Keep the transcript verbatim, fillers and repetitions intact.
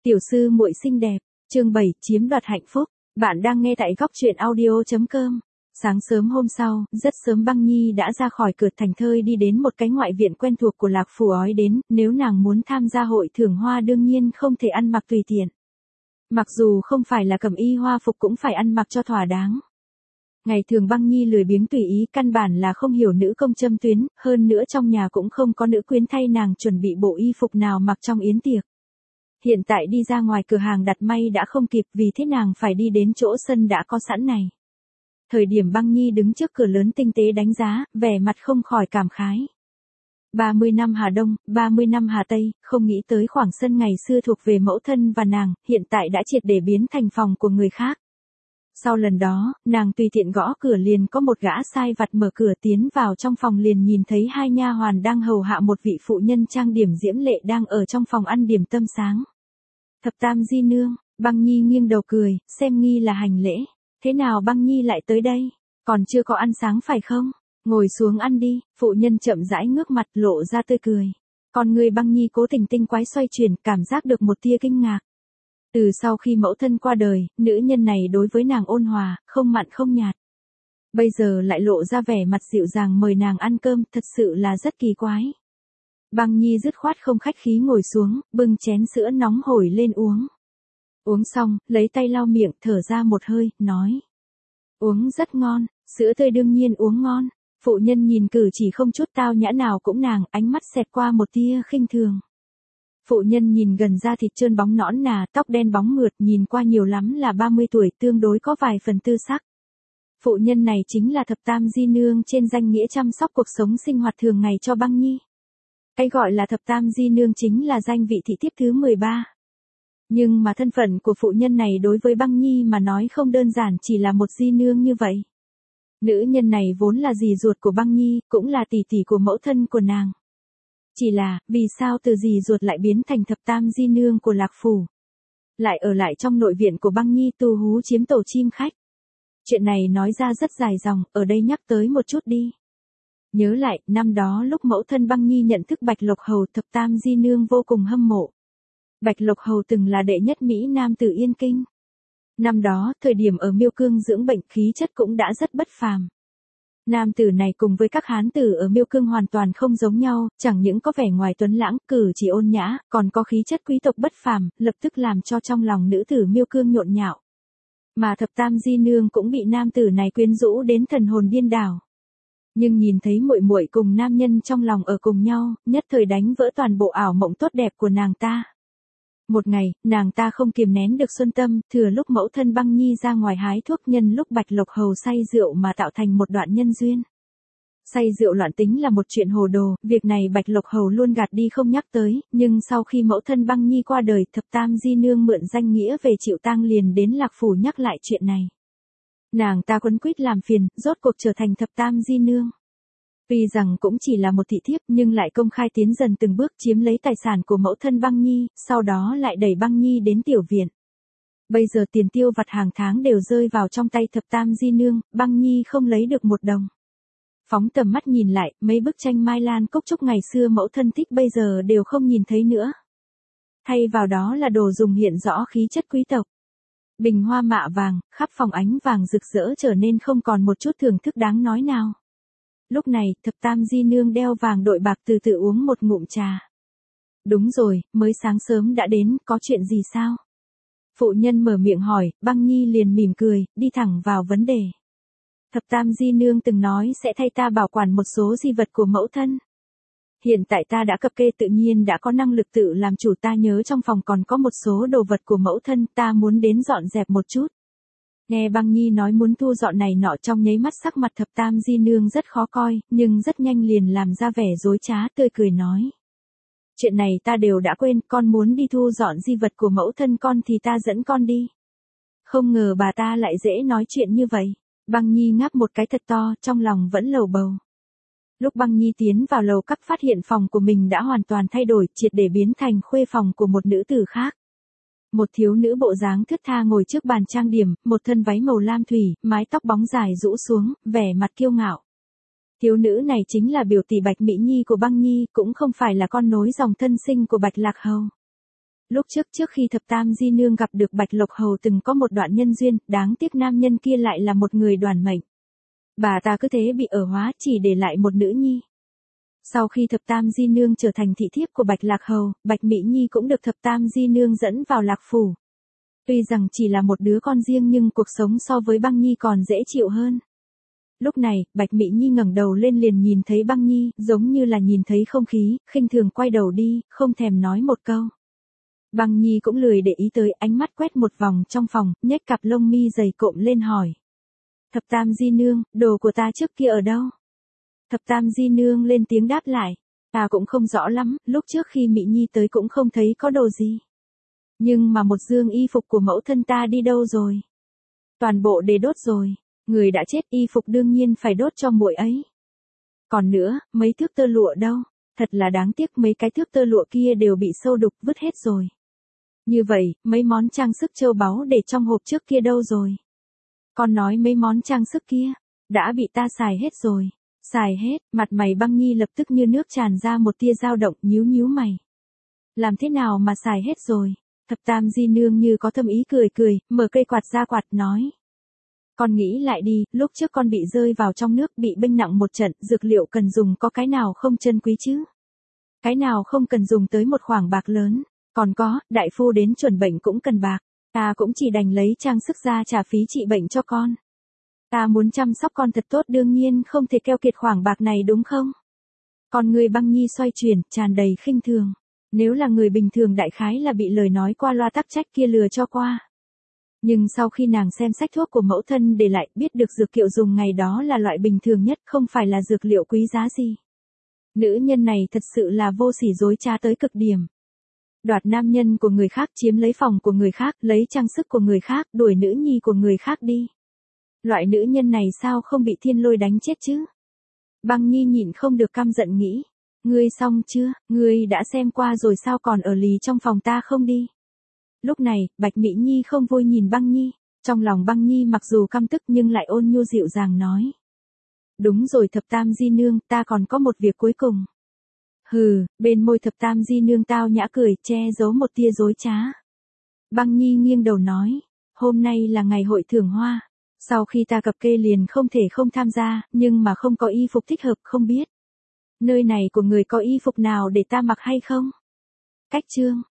Tiểu sư muội xinh đẹp, chương bảy, chiếm đoạt hạnh phúc. Bạn đang nghe tại góc truyện audio chấm com. Sáng sớm hôm sau, rất sớm Băng Nhi đã ra khỏi cửa thành thơi đi đến một cái ngoại viện quen thuộc của Lạc Phủ ói đến, nếu nàng muốn tham gia hội thưởng hoa đương nhiên không thể ăn mặc tùy tiện. Mặc dù không phải là cẩm y hoa phục cũng phải ăn mặc cho thỏa đáng. Ngày thường Băng Nhi lười biếng tùy ý, căn bản là không hiểu nữ công châm tuyến, hơn nữa trong nhà cũng không có nữ quyến thay nàng chuẩn bị bộ y phục nào mặc trong yến tiệc. Hiện tại đi ra ngoài cửa hàng đặt may đã không kịp, vì thế nàng phải đi đến chỗ sân đã có sẵn này. Thời điểm Băng Nhi đứng trước cửa lớn tinh tế đánh giá, vẻ mặt không khỏi cảm khái. ba mươi năm Hà Đông, ba mươi năm Hà Tây, không nghĩ tới khoảng sân ngày xưa thuộc về mẫu thân và nàng, hiện tại đã triệt để biến thành phòng của người khác. Sau lần đó, nàng tùy tiện gõ cửa liền có một gã sai vặt mở cửa tiến vào trong phòng, liền nhìn thấy hai nha hoàn đang hầu hạ một vị phụ nhân trang điểm diễm lệ đang ở trong phòng ăn điểm tâm sáng. Thập Tam Di Nương, Băng Nhi nghiêng đầu cười, xem nghi là hành lễ. Thế nào Băng Nhi lại tới đây? Còn chưa có ăn sáng phải không? Ngồi xuống ăn đi, phụ nhân chậm rãi ngước mặt lộ ra tươi cười. Còn người Băng Nhi cố tình tinh quái xoay chuyển, cảm giác được một tia kinh ngạc. Từ sau khi mẫu thân qua đời, nữ nhân này đối với nàng ôn hòa, không mặn không nhạt. Bây giờ lại lộ ra vẻ mặt dịu dàng mời nàng ăn cơm, thật sự là rất kỳ quái. Băng Nhi dứt khoát không khách khí ngồi xuống, bưng chén sữa nóng hổi lên uống. Uống xong, lấy tay lau miệng, thở ra một hơi, nói. Uống rất ngon, sữa tươi đương nhiên uống ngon. Phụ nhân nhìn cử chỉ không chút tao nhã nào cũng nàng, ánh mắt xẹt qua một tia khinh thường. Phụ nhân nhìn gần da thịt trơn bóng nõn nà, tóc đen bóng mượt, nhìn qua nhiều lắm là ba mươi tuổi, tương đối có vài phần tư sắc. Phụ nhân này chính là Thập Tam Di Nương, trên danh nghĩa chăm sóc cuộc sống sinh hoạt thường ngày cho Băng Nhi. Cái gọi là Thập Tam Di Nương chính là danh vị thị thiếp thứ mười ba. Nhưng mà thân phận của phụ nhân này đối với Băng Nhi mà nói không đơn giản chỉ là một di nương như vậy. Nữ nhân này vốn là dì ruột của Băng Nhi, cũng là tỷ tỷ của mẫu thân của nàng. Chỉ là, vì sao từ dì ruột lại biến thành Thập Tam Di Nương của Lạc Phủ? Lại ở lại trong nội viện của Băng Nhi tu hú chiếm tổ chim khách. Chuyện này nói ra rất dài dòng, ở đây nhắc tới một chút đi. Nhớ lại, năm đó lúc mẫu thân Băng Nhi nhận thức Bạch Lộc Hầu, Thập Tam Di Nương vô cùng hâm mộ. Bạch Lộc Hầu từng là đệ nhất Mỹ Nam tử Yên Kinh. Năm đó, thời điểm ở Miêu Cương dưỡng bệnh, khí chất cũng đã rất bất phàm. Nam tử này cùng với các hán tử ở Miêu Cương hoàn toàn không giống nhau, chẳng những có vẻ ngoài tuấn lãng, cử chỉ ôn nhã, còn có khí chất quý tộc bất phàm, lập tức làm cho trong lòng nữ tử Miêu Cương nhộn nhạo. Mà Thập Tam Di Nương cũng bị nam tử này quyến rũ đến thần hồn điên đảo. Nhưng nhìn thấy muội muội cùng nam nhân trong lòng ở cùng nhau, nhất thời đánh vỡ toàn bộ ảo mộng tốt đẹp của nàng ta. Một ngày, nàng ta không kiềm nén được xuân tâm, thừa lúc mẫu thân Băng Nhi ra ngoài hái thuốc, nhân lúc Bạch Lộc Hầu say rượu mà tạo thành một đoạn nhân duyên. Say rượu loạn tính là một chuyện hồ đồ, việc này Bạch Lộc Hầu luôn gạt đi không nhắc tới, nhưng sau khi mẫu thân Băng Nhi qua đời, Thập Tam Di Nương mượn danh nghĩa về chịu tang liền đến Lạc Phủ nhắc lại chuyện này. Nàng ta quấn quýt làm phiền, rốt cuộc trở thành Thập Tam Di Nương. Tuy rằng cũng chỉ là một thị thiếp nhưng lại công khai tiến dần từng bước chiếm lấy tài sản của mẫu thân Băng Nhi, sau đó lại đẩy Băng Nhi đến tiểu viện. Bây giờ tiền tiêu vặt hàng tháng đều rơi vào trong tay Thập Tam Di Nương, Băng Nhi không lấy được một đồng. Phóng tầm mắt nhìn lại, mấy bức tranh Mai Lan Cốc Trúc ngày xưa mẫu thân thích bây giờ đều không nhìn thấy nữa. Thay vào đó là đồ dùng hiện rõ khí chất quý tộc. Bình hoa mạ vàng, khắp phòng ánh vàng rực rỡ trở nên không còn một chút thưởng thức đáng nói nào. Lúc này, Thập Tam Di Nương đeo vàng đội bạc từ từ uống một ngụm trà. Đúng rồi, mới sáng sớm đã đến, có chuyện gì sao? Phụ nhân mở miệng hỏi, Băng Nhi liền mỉm cười, đi thẳng vào vấn đề. Thập Tam Di Nương từng nói sẽ thay ta bảo quản một số di vật của mẫu thân. Hiện tại ta đã cập kê tự nhiên đã có năng lực tự làm chủ, ta nhớ trong phòng còn có một số đồ vật của mẫu thân, ta muốn đến dọn dẹp một chút. Nghe Băng Nhi nói muốn thu dọn này nọ, trong nháy mắt sắc mặt Thập Tam Di Nương rất khó coi, nhưng rất nhanh liền làm ra vẻ dối trá, tươi cười nói. Chuyện này ta đều đã quên, con muốn đi thu dọn di vật của mẫu thân con thì ta dẫn con đi. Không ngờ bà ta lại dễ nói chuyện như vậy. Băng Nhi ngáp một cái thật to, trong lòng vẫn lầu bầu. Lúc Băng Nhi tiến vào lầu các phát hiện phòng của mình đã hoàn toàn thay đổi, triệt để biến thành khuê phòng của một nữ tử khác. Một thiếu nữ bộ dáng thướt tha ngồi trước bàn trang điểm, một thân váy màu lam thủy, mái tóc bóng dài rũ xuống, vẻ mặt kiêu ngạo. Thiếu nữ này chính là biểu tỷ Bạch Mỹ Nhi của Băng Nhi, cũng không phải là con nối dòng thân sinh của Bạch Lạc Hầu. Lúc trước trước khi thập tam di nương gặp được Bạch Lộc Hầu từng có một đoạn nhân duyên, đáng tiếc nam nhân kia lại là một người đoản mệnh. Bà ta cứ thế bị ở hóa chỉ để lại một nữ nhi. Sau khi thập tam di nương trở thành thị thiếp của Bạch Lạc Hầu, Bạch Mỹ Nhi cũng được thập tam di nương dẫn vào Lạc Phủ. Tuy rằng chỉ là một đứa con riêng nhưng cuộc sống so với Băng Nhi còn dễ chịu hơn. Lúc này, Bạch Mỹ Nhi ngẩng đầu lên liền nhìn thấy Băng Nhi, giống như là nhìn thấy không khí, khinh thường quay đầu đi, không thèm nói một câu. Băng Nhi cũng lười để ý tới, ánh mắt quét một vòng trong phòng, nhếch cặp lông mi dày cộm lên hỏi. Thập tam di nương, đồ của ta trước kia ở đâu? Thập tam di nương lên tiếng đáp lại. Ta cũng không rõ lắm, lúc trước khi Mỹ Nhi tới cũng không thấy có đồ gì. Nhưng mà một dương y phục của mẫu thân ta đi đâu rồi? Toàn bộ để đốt rồi. Người đã chết y phục đương nhiên phải đốt cho muội ấy. Còn nữa, mấy thước tơ lụa đâu? Thật là đáng tiếc mấy cái thước tơ lụa kia đều bị sâu đục vứt hết rồi. Như vậy, mấy món trang sức châu báu để trong hộp trước kia đâu rồi? Con nói mấy món trang sức kia, đã bị ta xài hết rồi. Xài hết, mặt mày Băng Nhi lập tức như nước tràn ra một tia dao động, nhíu nhíu mày. Làm thế nào mà xài hết rồi? Thập tam di nương như có thâm ý cười cười, mở cây quạt ra quạt nói. Con nghĩ lại đi, lúc trước con bị rơi vào trong nước bị bênh nặng một trận, dược liệu cần dùng có cái nào không chân quý chứ? Cái nào không cần dùng tới một khoản bạc lớn? Còn có, đại phu đến chuẩn bệnh cũng cần bạc. Ta cũng chỉ đành lấy trang sức ra trả phí trị bệnh cho con. Ta muốn chăm sóc con thật tốt đương nhiên không thể keo kiệt khoản bạc này đúng không? Còn người Băng Nhi xoay chuyển, tràn đầy khinh thường. Nếu là người bình thường đại khái là bị lời nói qua loa tắc trách kia lừa cho qua. Nhưng sau khi nàng xem sách thuốc của mẫu thân để lại, biết được dược liệu dùng ngày đó là loại bình thường nhất, không phải là dược liệu quý giá gì. Nữ nhân này thật sự là vô sỉ dối trá tới cực điểm. Đoạt nam nhân của người khác, chiếm lấy phòng của người khác, lấy trang sức của người khác, đuổi nữ nhi của người khác đi. Loại nữ nhân này sao không bị thiên lôi đánh chết chứ? Băng Nhi nhịn không được căm giận nghĩ. Ngươi xong chưa, ngươi đã xem qua rồi sao còn ở lì trong phòng ta không đi? Lúc này, Bạch Mỹ Nhi không vui nhìn Băng Nhi, trong lòng Băng Nhi mặc dù căm tức nhưng lại ôn nhu dịu dàng nói. Đúng rồi thập tam di nương, ta còn có một việc cuối cùng. Hừ, bên môi thập tam di nương tao nhã cười, che giấu một tia dối trá. Băng Nhi nghiêng đầu nói, hôm nay là ngày hội thưởng hoa. Sau khi ta cập kê liền không thể không tham gia, nhưng mà không có y phục thích hợp không biết. Nơi này của người có y phục nào để ta mặc hay không? Cách chương.